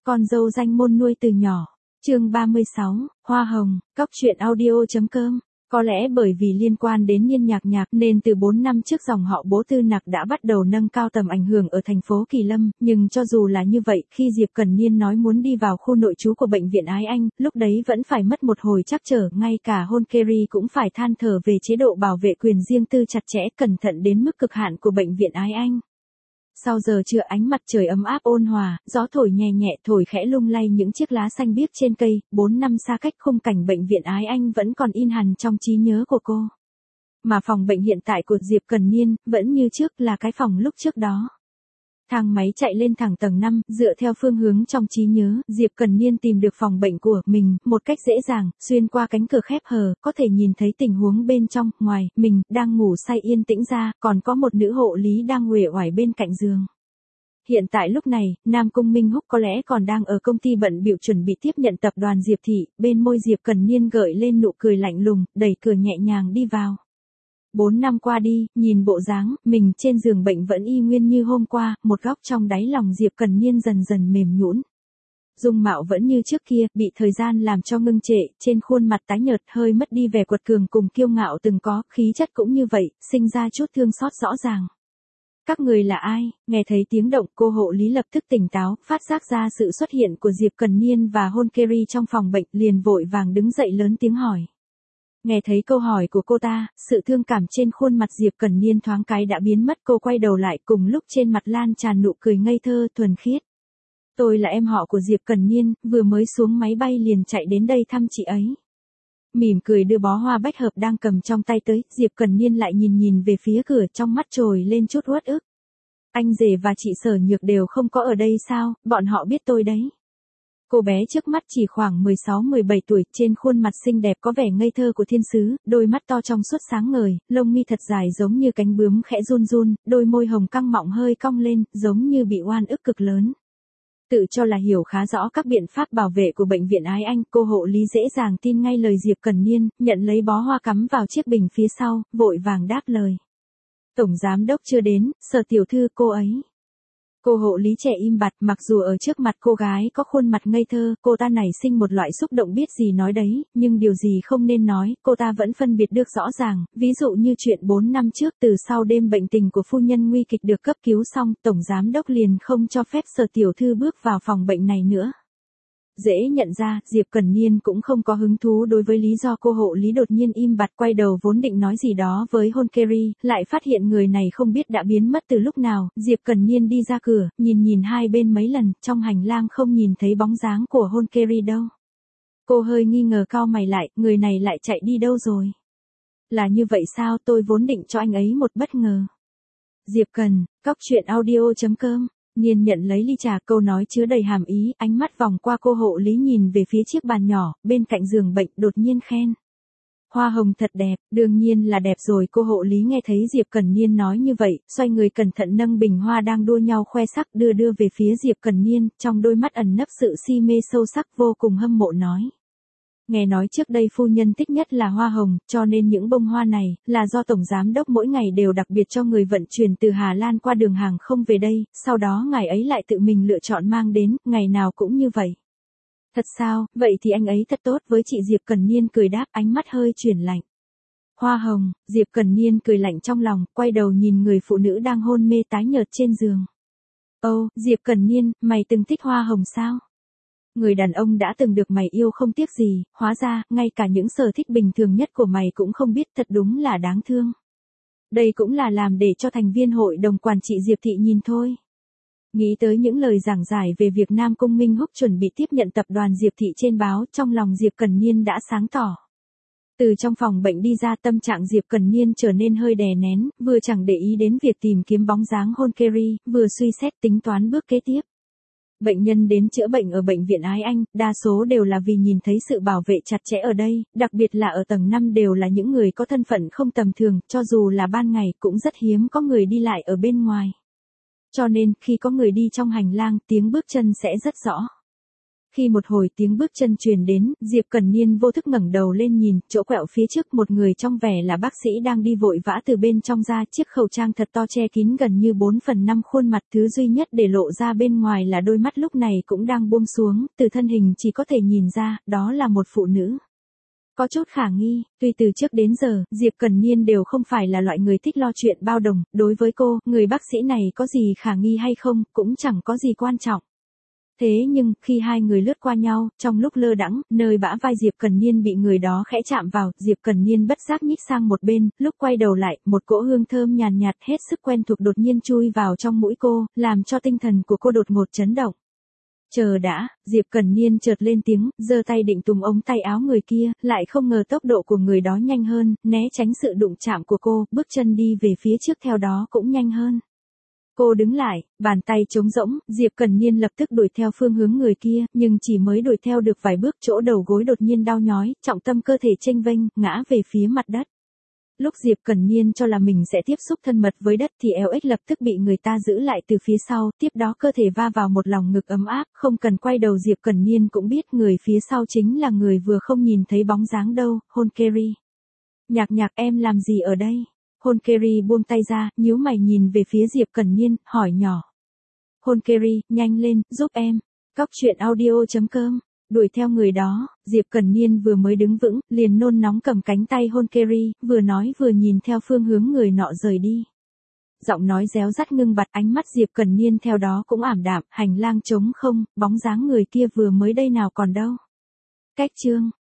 Con dâu danh môn nuôi từ nhỏ. Chương 36, Hoa hồng, Cóc truyện audio.com. Có lẽ bởi vì liên quan đến Nhiên Nhạc Nhạc nên từ 4 năm trước dòng họ Bố Tư Nặc đã bắt đầu nâng cao tầm ảnh hưởng ở thành phố Kỳ Lâm, nhưng cho dù là như vậy, khi Diệp Cần Niên nói muốn đi vào khu nội trú của bệnh viện Ái Anh, lúc đấy vẫn phải mất một hồi trắc trở, ngay cả Hôn Kerry cũng phải than thở về chế độ bảo vệ quyền riêng tư chặt chẽ, cẩn thận đến mức cực hạn của bệnh viện Ái Anh. Sau giờ trưa ánh mặt trời ấm áp ôn hòa, gió thổi nhẹ nhẹ thổi khẽ lung lay những chiếc lá xanh biếc trên cây, 4 năm xa cách khung cảnh bệnh viện Ái Anh vẫn còn in hằn trong trí nhớ của cô. Mà phòng bệnh hiện tại của Diệp Cần Niên, vẫn như trước là cái phòng lúc trước đó. Thang máy chạy lên thẳng tầng 5, dựa theo phương hướng trong trí nhớ, Diệp Cần Niên tìm được phòng bệnh của mình, một cách dễ dàng, xuyên qua cánh cửa khép hờ, có thể nhìn thấy tình huống bên trong, ngoài, mình, đang ngủ say yên tĩnh ra, còn có một nữ hộ lý đang uể oải bên cạnh giường. Hiện tại lúc này, Nam Cung Minh Húc có lẽ còn đang ở công ty bận bịu chuẩn bị tiếp nhận tập đoàn Diệp Thị, bên môi Diệp Cần Niên gợi lên nụ cười lạnh lùng, đẩy cửa nhẹ nhàng đi vào. 4 năm qua đi, nhìn bộ dáng, mình trên giường bệnh vẫn y nguyên như hôm qua, một góc trong đáy lòng Diệp Cần Niên dần dần mềm nhũn. Dung mạo vẫn như trước kia, bị thời gian làm cho ngưng trệ, trên khuôn mặt tái nhợt hơi mất đi vẻ quật cường cùng kiêu ngạo từng có, khí chất cũng như vậy, sinh ra chút thương xót rõ ràng. Các người là ai? Nghe thấy tiếng động, cô hộ lý lập tức tỉnh táo, phát giác ra sự xuất hiện của Diệp Cần Niên và Hôn Kerry trong phòng bệnh, liền vội vàng đứng dậy lớn tiếng hỏi. Nghe thấy câu hỏi của cô ta, sự thương cảm trên khuôn mặt Diệp Cần Niên thoáng cái đã biến mất, cô quay đầu lại cùng lúc trên mặt lan tràn nụ cười ngây thơ thuần khiết. Tôi là em họ của Diệp Cần Niên, vừa mới xuống máy bay liền chạy đến đây thăm chị ấy. Mỉm cười đưa bó hoa bách hợp đang cầm trong tay tới, Diệp Cần Niên lại nhìn về phía cửa, trong mắt trồi lên chút uất ức. Anh rể và chị Sở Nhược đều không có ở đây sao, bọn họ biết tôi đấy. Cô bé trước mắt chỉ khoảng 16-17 tuổi, trên khuôn mặt xinh đẹp có vẻ ngây thơ của thiên sứ, đôi mắt to trong suốt sáng ngời, lông mi thật dài giống như cánh bướm khẽ run run, đôi môi hồng căng mọng hơi cong lên, giống như bị oan ức cực lớn. Tự cho là hiểu khá rõ các biện pháp bảo vệ của bệnh viện Ái Anh, cô hộ lý dễ dàng tin ngay lời Diệp Cần Niên, nhận lấy bó hoa cắm vào chiếc bình phía sau, vội vàng đáp lời. Tổng giám đốc chưa đến, Sở tiểu thư cô ấy. Cô hộ lý trẻ im bặt, mặc dù ở trước mặt cô gái có khuôn mặt ngây thơ, cô ta nảy sinh một loại xúc động biết gì nói đấy, nhưng điều gì không nên nói, cô ta vẫn phân biệt được rõ ràng, ví dụ như chuyện 4 năm trước từ sau đêm bệnh tình của phu nhân nguy kịch được cấp cứu xong, tổng giám đốc liền không cho phép Sở tiểu thư bước vào phòng bệnh này nữa. Dễ nhận ra, Diệp Cần Niên cũng không có hứng thú đối với lý do cô hộ lý đột nhiên im bặt, quay đầu vốn định nói gì đó với Hôn Kerry, lại phát hiện người này không biết đã biến mất từ lúc nào, Diệp Cần Niên đi ra cửa, nhìn hai bên mấy lần, trong hành lang không nhìn thấy bóng dáng của Hôn Kerry đâu. Cô hơi nghi ngờ cau mày lại, người này lại chạy đi đâu rồi? Là như vậy sao, tôi vốn định cho anh ấy một bất ngờ. Diệp Cần, Cóc truyện audio.com. Niên nhận lấy ly trà, câu nói chứa đầy hàm ý, ánh mắt vòng qua cô hộ lý nhìn về phía chiếc bàn nhỏ, bên cạnh giường bệnh, đột nhiên khen. Hoa hồng thật đẹp, đương nhiên là đẹp rồi, cô hộ lý nghe thấy Diệp Cần Niên nói như vậy, xoay người cẩn thận nâng bình hoa đang đua nhau khoe sắc đưa về phía Diệp Cần Niên, trong đôi mắt ẩn nấp sự si mê sâu sắc vô cùng hâm mộ nói. Nghe nói trước đây phu nhân thích nhất là hoa hồng, cho nên những bông hoa này, là do Tổng Giám Đốc mỗi ngày đều đặc biệt cho người vận chuyển từ Hà Lan qua đường hàng không về đây, sau đó ngài ấy lại tự mình lựa chọn mang đến, ngày nào cũng như vậy. Thật sao, vậy thì anh ấy thật tốt với chị. Diệp Cần Niên cười đáp, ánh mắt hơi chuyển lạnh. Hoa hồng, Diệp Cần Niên cười lạnh trong lòng, quay đầu nhìn người phụ nữ đang hôn mê tái nhợt trên giường. Ồ, Diệp Cần Niên, mày từng thích hoa hồng sao? Người đàn ông đã từng được mày yêu không tiếc gì, hóa ra, ngay cả những sở thích bình thường nhất của mày cũng không biết, thật đúng là đáng thương. Đây cũng là làm để cho thành viên hội đồng quản trị Diệp Thị nhìn thôi. Nghĩ tới những lời giảng giải về việc Nam Cung Minh Húc chuẩn bị tiếp nhận tập đoàn Diệp Thị trên báo, trong lòng Diệp Cần Niên đã sáng tỏ. Từ trong phòng bệnh đi ra, tâm trạng Diệp Cần Niên trở nên hơi đè nén, vừa chẳng để ý đến việc tìm kiếm bóng dáng Hôn Kerry, vừa suy xét tính toán bước kế tiếp. Bệnh nhân đến chữa bệnh ở bệnh viện Ái Anh, đa số đều là vì nhìn thấy sự bảo vệ chặt chẽ ở đây, đặc biệt là ở tầng 5 đều là những người có thân phận không tầm thường, cho dù là ban ngày cũng rất hiếm có người đi lại ở bên ngoài. Cho nên, khi có người đi trong hành lang, tiếng bước chân sẽ rất rõ. Khi một hồi tiếng bước chân truyền đến, Diệp Cần Niên vô thức ngẩng đầu lên nhìn, chỗ quẹo phía trước một người trong vẻ là bác sĩ đang đi vội vã từ bên trong ra, chiếc khẩu trang thật to che kín gần như 4/5 khuôn mặt, thứ duy nhất để lộ ra bên ngoài là đôi mắt lúc này cũng đang buông xuống, từ thân hình chỉ có thể nhìn ra, đó là một phụ nữ. Có chút khả nghi, tuy từ trước đến giờ, Diệp Cần Niên đều không phải là loại người thích lo chuyện bao đồng, đối với cô, người bác sĩ này có gì khả nghi hay không, cũng chẳng có gì quan trọng. Thế nhưng, khi hai người lướt qua nhau, trong lúc lơ đãng, nơi bả vai Diệp Cần Niên bị người đó khẽ chạm vào, Diệp Cần Niên bất giác nhích sang một bên, lúc quay đầu lại, một cỗ hương thơm nhàn nhạt hết sức quen thuộc đột nhiên chui vào trong mũi cô, làm cho tinh thần của cô đột ngột chấn động. Chờ đã, Diệp Cần Niên chợt lên tiếng, giơ tay định túm ống tay áo người kia, lại không ngờ tốc độ của người đó nhanh hơn, né tránh sự đụng chạm của cô, bước chân đi về phía trước theo đó cũng nhanh hơn. Cô đứng lại, bàn tay trống rỗng, Diệp Cần Niên lập tức đuổi theo phương hướng người kia, nhưng chỉ mới đuổi theo được vài bước chỗ đầu gối đột nhiên đau nhói, trọng tâm cơ thể chênh vênh, ngã về phía mặt đất. Lúc Diệp Cần Niên cho là mình sẽ tiếp xúc thân mật với đất thì eo ếch lập tức bị người ta giữ lại từ phía sau, tiếp đó cơ thể va vào một lòng ngực ấm áp, không cần quay đầu Diệp Cần Niên cũng biết người phía sau chính là người vừa không nhìn thấy bóng dáng đâu, Hôn Kerry. Nhạc Nhạc em làm gì ở đây? Hôn Kerry buông tay ra, nhíu mày nhìn về phía Diệp Cần Niên, hỏi nhỏ. Hôn Kerry, nhanh lên, giúp em. Cóc truyện audio.com. Đuổi theo người đó, Diệp Cần Niên vừa mới đứng vững, liền nôn nóng cầm cánh tay Hôn Kerry, vừa nói vừa nhìn theo phương hướng người nọ rời đi. Giọng nói réo rắt ngưng bặt, ánh mắt Diệp Cần Niên theo đó cũng ảm đạm, hành lang trống không, bóng dáng người kia vừa mới đây nào còn đâu. Cách chương